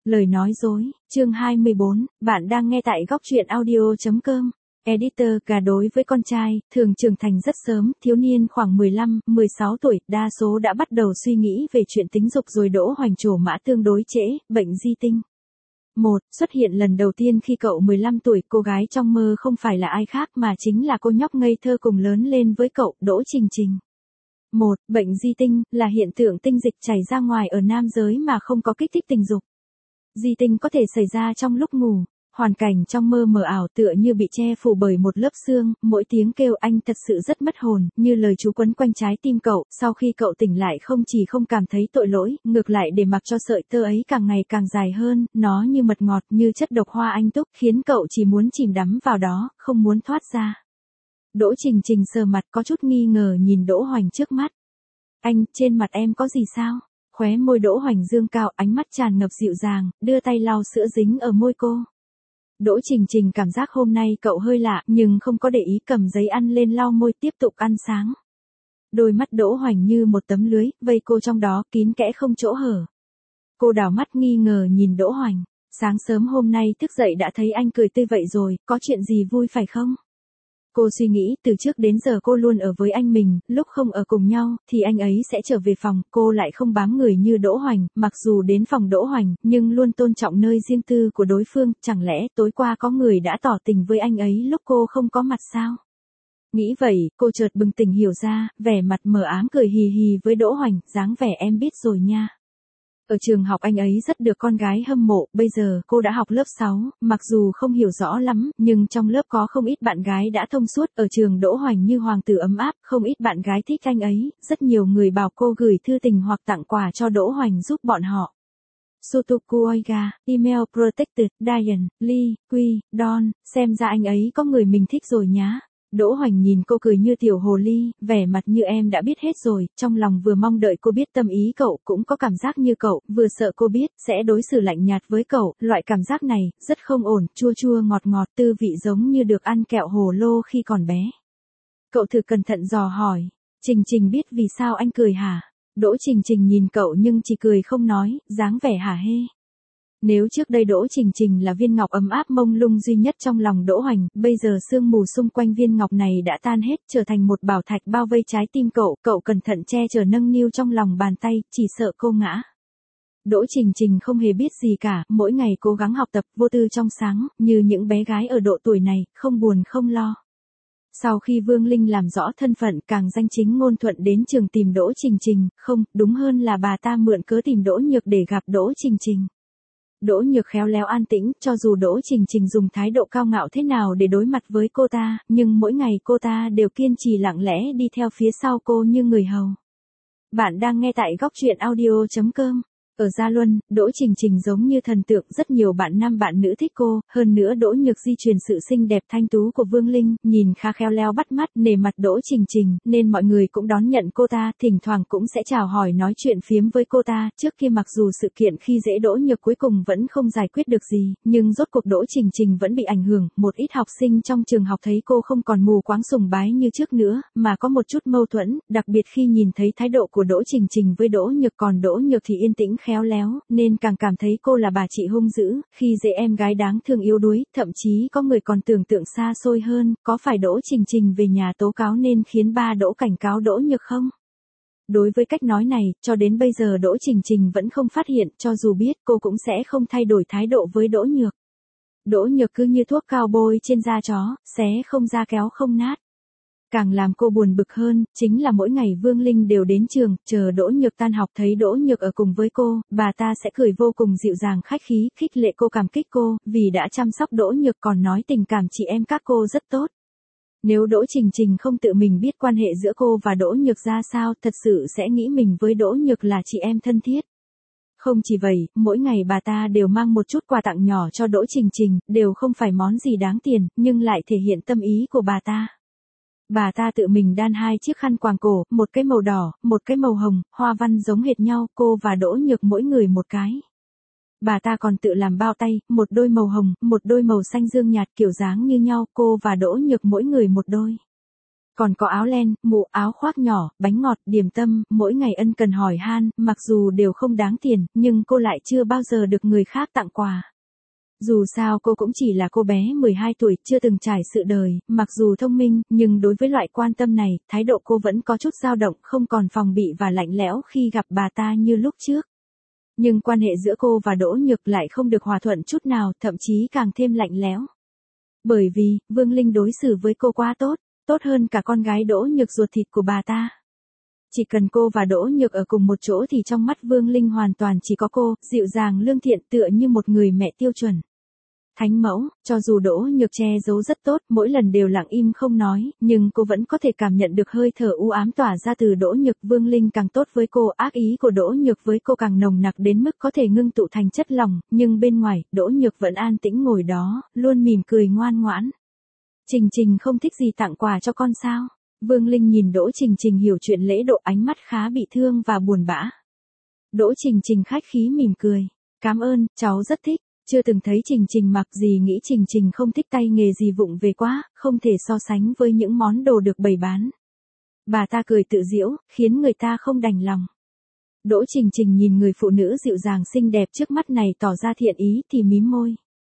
Lời nói dối, chương 24, bạn đang nghe tại góc truyện audio.com. Editor gà đối với con trai, thường trưởng thành rất sớm, thiếu niên khoảng 15, 16 tuổi, đa số đã bắt đầu suy nghĩ về chuyện tính dục rồi Đỗ Hoành trổ mã tương đối trễ, bệnh di tinh. 1. Xuất hiện lần đầu tiên khi cậu 15 tuổi, cô gái trong mơ không phải là ai khác mà chính là cô nhóc ngây thơ cùng lớn lên với cậu, Đỗ Trình Trình. 1. Bệnh di tinh, là hiện tượng tinh dịch chảy ra ngoài ở nam giới mà không có kích thích tình dục. Di tinh có thể xảy ra trong lúc ngủ, hoàn cảnh trong mơ mờ ảo tựa như bị che phủ bởi một lớp sương, mỗi tiếng kêu anh thật sự rất mất hồn, như lời chú quấn quanh trái tim cậu, sau khi cậu tỉnh lại không chỉ không cảm thấy tội lỗi, ngược lại để mặc cho sợi tơ ấy càng ngày càng dài hơn, nó như mật ngọt, như chất độc hoa anh túc, khiến cậu chỉ muốn chìm đắm vào đó, không muốn thoát ra. Đỗ Trình Trình sờ mặt có chút nghi ngờ nhìn Đỗ Hoành trước mắt. Anh, trên mặt em có gì sao? Khóe môi Đỗ Hoành dương cao, ánh mắt tràn ngập dịu dàng, đưa tay lau sữa dính ở môi cô. Đỗ Trình Trình cảm giác hôm nay cậu hơi lạ, nhưng không có để ý, cầm giấy ăn lên lau môi tiếp tục ăn sáng. Đôi mắt Đỗ Hoành như một tấm lưới, vây cô trong đó, kín kẽ không chỗ hở. Cô đảo mắt nghi ngờ nhìn Đỗ Hoành. Sáng sớm hôm nay thức dậy đã thấy anh cười tươi vậy rồi, có chuyện gì vui phải không? Cô suy nghĩ, từ trước đến giờ cô luôn ở với anh mình, lúc không ở cùng nhau, thì anh ấy sẽ trở về phòng, cô lại không bám người như Đỗ Hoành, mặc dù đến phòng Đỗ Hoành, nhưng luôn tôn trọng nơi riêng tư của đối phương, chẳng lẽ tối qua có người đã tỏ tình với anh ấy lúc cô không có mặt sao? Nghĩ vậy, cô chợt bừng tỉnh hiểu ra, vẻ mặt mờ ám cười hì hì với Đỗ Hoành, dáng vẻ em biết rồi nha. Ở trường học anh ấy rất được con gái hâm mộ, bây giờ cô đã học lớp 6, mặc dù không hiểu rõ lắm, nhưng trong lớp có không ít bạn gái đã thông suốt, ở trường Đỗ Hoành như hoàng tử ấm áp, không ít bạn gái thích anh ấy, rất nhiều người bảo cô gửi thư tình hoặc tặng quà cho Đỗ Hoành giúp bọn họ. Sutoku Oiga, Email Protected, Diane, Lee, Quy, Don, xem ra anh ấy có người mình thích rồi nhá. Đỗ Hoành nhìn cô cười như tiểu hồ ly, vẻ mặt như em đã biết hết rồi, trong lòng vừa mong đợi cô biết tâm ý cậu, cũng có cảm giác như cậu, vừa sợ cô biết, sẽ đối xử lạnh nhạt với cậu, loại cảm giác này, rất không ổn, chua chua ngọt ngọt, tư vị giống như được ăn kẹo hồ lô khi còn bé. Cậu thử cẩn thận dò hỏi, Trình Trình biết vì sao anh cười hả? Đỗ Trình Trình nhìn cậu nhưng chỉ cười không nói, dáng vẻ hả hê. Nếu trước đây Đỗ Trình Trình là viên ngọc ấm áp mông lung duy nhất trong lòng Đỗ Hoành, bây giờ sương mù xung quanh viên ngọc này đã tan hết, trở thành một bảo thạch bao vây trái tim cậu, cậu cẩn thận che chở nâng niu trong lòng bàn tay, chỉ sợ cô ngã. Đỗ Trình Trình không hề biết gì cả, mỗi ngày cố gắng học tập, vô tư trong sáng, như những bé gái ở độ tuổi này, không buồn không lo. Sau khi Vương Linh làm rõ thân phận, càng danh chính ngôn thuận đến trường tìm Đỗ Trình Trình, không, đúng hơn là bà ta mượn cớ tìm Đỗ Nhược để gặp Đỗ Trình Trình. Đỗ Nhược khéo léo an tĩnh, cho dù Đỗ Trình Trình dùng thái độ cao ngạo thế nào để đối mặt với cô ta, nhưng mỗi ngày cô ta đều kiên trì lặng lẽ đi theo phía sau cô như người hầu. Bạn đang nghe tại góc truyện audio.com. Ở Gia Luân, Đỗ Trình Trình giống như thần tượng, rất nhiều bạn nam bạn nữ thích cô, hơn nữa Đỗ Nhược di truyền sự xinh đẹp thanh tú của Vương Linh, nhìn khá khéo léo bắt mắt, nể mặt Đỗ Trình Trình, nên mọi người cũng đón nhận cô ta, thỉnh thoảng cũng sẽ chào hỏi nói chuyện phiếm với cô ta, trước kia mặc dù sự kiện khi dễ Đỗ Nhược cuối cùng vẫn không giải quyết được gì, nhưng rốt cuộc Đỗ Trình Trình vẫn bị ảnh hưởng, một ít học sinh trong trường học thấy cô không còn mù quáng sùng bái như trước nữa, mà có một chút mâu thuẫn, đặc biệt khi nhìn thấy thái độ của Đỗ Trình Trình với Đỗ Nhược, còn Đỗ Nhược thì yên tĩnh khéo léo, nên càng cảm thấy cô là bà chị hung dữ, khi dễ em gái đáng thương yếu đuối, thậm chí có người còn tưởng tượng xa xôi hơn, có phải Đỗ Trình Trình về nhà tố cáo nên khiến ba Đỗ cảnh cáo Đỗ Nhược không? Đối với cách nói này, cho đến bây giờ Đỗ Trình Trình vẫn không phát hiện, cho dù biết cô cũng sẽ không thay đổi thái độ với Đỗ Nhược. Đỗ Nhược cứ như thuốc cao bôi trên da chó, xé không ra kéo không nát. Càng làm cô buồn bực hơn, chính là mỗi ngày Vương Linh đều đến trường, chờ Đỗ Nhược tan học thấy Đỗ Nhược ở cùng với cô, bà ta sẽ cười vô cùng dịu dàng khách khí, khích lệ cô, cảm kích cô, vì đã chăm sóc Đỗ Nhược, còn nói tình cảm chị em các cô rất tốt. Nếu Đỗ Trình Trình không tự mình biết quan hệ giữa cô và Đỗ Nhược ra sao, thật sự sẽ nghĩ mình với Đỗ Nhược là chị em thân thiết. Không chỉ vậy, mỗi ngày bà ta đều mang một chút quà tặng nhỏ cho Đỗ Trình Trình, đều không phải món gì đáng tiền, nhưng lại thể hiện tâm ý của bà ta. Bà ta tự mình đan 2 chiếc khăn quàng cổ, một cái màu đỏ, một cái màu hồng, hoa văn giống hệt nhau, cô và Đỗ Nhược mỗi người một cái. Bà ta còn tự làm bao tay, một đôi màu hồng, một đôi màu xanh dương nhạt kiểu dáng như nhau, cô và Đỗ Nhược mỗi người một đôi. Còn có áo len, mũ, áo khoác nhỏ, bánh ngọt, điểm tâm, mỗi ngày ân cần hỏi han, mặc dù đều không đáng tiền, nhưng cô lại chưa bao giờ được người khác tặng quà. Dù sao cô cũng chỉ là cô bé 12 tuổi, chưa từng trải sự đời, mặc dù thông minh, nhưng đối với loại quan tâm này, thái độ cô vẫn có chút dao động, không còn phòng bị và lạnh lẽo khi gặp bà ta như lúc trước. Nhưng quan hệ giữa cô và Đỗ Nhược lại không được hòa thuận chút nào, thậm chí càng thêm lạnh lẽo. Bởi vì, Vương Linh đối xử với cô quá tốt, tốt hơn cả con gái Đỗ Nhược ruột thịt của bà ta. Chỉ cần cô và Đỗ Nhược ở cùng một chỗ thì trong mắt Vương Linh hoàn toàn chỉ có cô, dịu dàng lương thiện tựa như một người mẹ tiêu chuẩn. Thánh mẫu, cho dù Đỗ Nhược che giấu rất tốt, mỗi lần đều lặng im không nói, nhưng cô vẫn có thể cảm nhận được hơi thở u ám tỏa ra từ Đỗ Nhược. Vương Linh càng tốt với cô, ác ý của Đỗ Nhược với cô càng nồng nặc đến mức có thể ngưng tụ thành chất lỏng, nhưng bên ngoài, Đỗ Nhược vẫn an tĩnh ngồi đó, luôn mỉm cười ngoan ngoãn. Trình Trình không thích gì tặng quà cho con sao? Vương Linh nhìn Đỗ Trình Trình hiểu chuyện lễ độ, ánh mắt khá bị thương và buồn bã. Đỗ Trình Trình khách khí mỉm cười. Cảm ơn, cháu rất thích. Chưa từng thấy Trình Trình mặc gì nghĩ Trình Trình không thích tay nghề gì vụng về quá, không thể so sánh với những món đồ được bày bán. Bà ta cười tự giễu, khiến người ta không đành lòng. Đỗ Trình Trình nhìn người phụ nữ dịu dàng xinh đẹp trước mắt này tỏ ra thiện ý thì mím môi.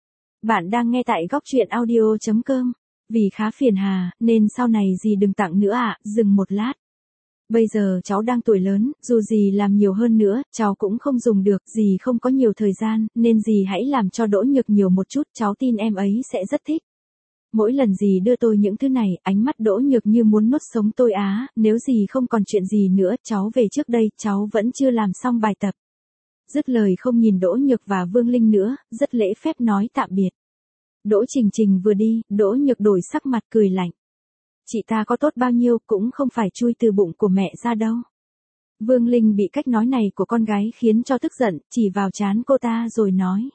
Bạn đang nghe tại góc truyện audio.com. Vì khá phiền hà, nên sau này dì đừng tặng nữa ạ, dừng một lát. Bây giờ cháu đang tuổi lớn, dù dì làm nhiều hơn nữa, cháu cũng không dùng được, dì không có nhiều thời gian, nên dì hãy làm cho Đỗ Nhược nhiều một chút, cháu tin em ấy sẽ rất thích. Mỗi lần dì đưa tôi những thứ này, ánh mắt Đỗ Nhược như muốn nuốt sống tôi á, nếu dì không còn chuyện gì nữa, cháu về trước đây, cháu vẫn chưa làm xong bài tập. Dứt lời không nhìn Đỗ Nhược và Vương Linh nữa, rất lễ phép nói tạm biệt. Đỗ Trình Trình vừa đi, Đỗ Nhược đổi sắc mặt cười lạnh. Chị ta có tốt bao nhiêu cũng không phải chui từ bụng của mẹ ra đâu. Vương Linh bị cách nói này của con gái khiến cho tức giận, chỉ vào trán cô ta rồi nói.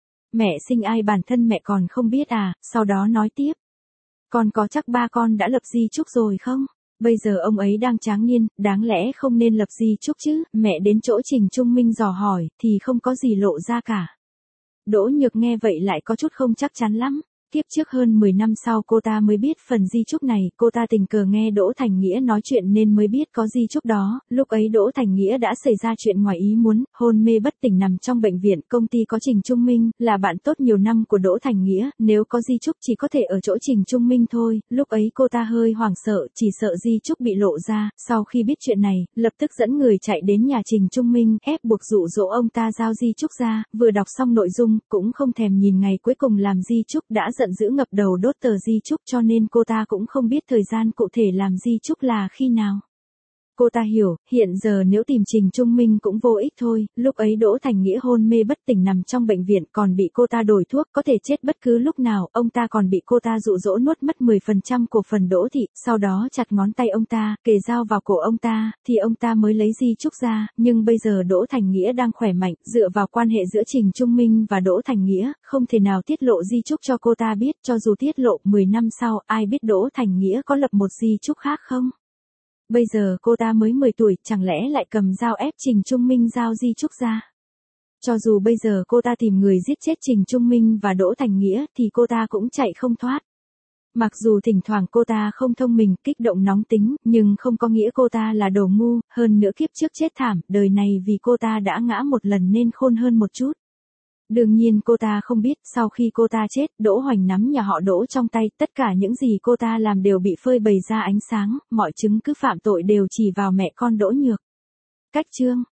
Mẹ sinh ai bản thân mẹ còn không biết à, sau đó nói tiếp. Con có chắc ba con đã lập di chúc rồi không? Bây giờ ông ấy đang tráng niên, đáng lẽ không nên lập di chúc chứ, mẹ đến chỗ Trình Trung Minh dò hỏi, thì không có gì lộ ra cả. Đỗ Nhược nghe vậy lại có chút không chắc chắn lắm. Tiếp trước hơn 10 năm sau cô ta mới biết phần di chúc này, cô ta tình cờ nghe Đỗ Thành Nghĩa nói chuyện nên mới biết có di chúc đó, lúc ấy Đỗ Thành Nghĩa đã xảy ra chuyện ngoài ý muốn, hôn mê bất tỉnh nằm trong bệnh viện, công ty có Trình Trung Minh, là bạn tốt nhiều năm của Đỗ Thành Nghĩa, nếu có di chúc chỉ có thể ở chỗ Trình Trung Minh thôi, lúc ấy cô ta hơi hoảng sợ, chỉ sợ di chúc bị lộ ra, sau khi biết chuyện này, lập tức dẫn người chạy đến nhà Trình Trung Minh, ép buộc dụ dỗ ông ta giao di chúc ra, vừa đọc xong nội dung, cũng không thèm nhìn ngày cuối cùng làm di chúc đã giận dữ ngập đầu đốt tờ di chúc cho nên cô ta cũng không biết thời gian cụ thể làm di chúc là khi nào. Cô ta hiểu, hiện giờ nếu tìm Trình Trung Minh cũng vô ích thôi, lúc ấy Đỗ Thành Nghĩa hôn mê bất tỉnh nằm trong bệnh viện còn bị cô ta đổi thuốc có thể chết bất cứ lúc nào, ông ta còn bị cô ta dụ dỗ nuốt mất 10% cổ phần Đỗ Thị, sau đó chặt ngón tay ông ta, kề dao vào cổ ông ta, thì ông ta mới lấy di chúc ra, nhưng bây giờ Đỗ Thành Nghĩa đang khỏe mạnh, dựa vào quan hệ giữa Trình Trung Minh và Đỗ Thành Nghĩa, không thể nào tiết lộ di chúc cho cô ta biết, cho dù tiết lộ 10 năm sau, ai biết Đỗ Thành Nghĩa có lập một di chúc khác không? Bây giờ cô ta mới 10 tuổi, chẳng lẽ lại cầm dao ép Trình Trung Minh giao di chúc ra? Cho dù bây giờ cô ta tìm người giết chết Trình Trung Minh và Đỗ Thành Nghĩa, thì cô ta cũng chạy không thoát. Mặc dù thỉnh thoảng cô ta không thông minh, kích động nóng tính, nhưng không có nghĩa cô ta là đồ ngu, hơn nữa kiếp trước chết thảm, đời này vì cô ta đã ngã một lần nên khôn hơn một chút. Đương nhiên cô ta không biết, sau khi cô ta chết, Đỗ Hoành nắm nhà họ Đỗ trong tay, tất cả những gì cô ta làm đều bị phơi bày ra ánh sáng, mọi chứng cứ phạm tội đều chỉ vào mẹ con Đỗ Nhược. Cách chương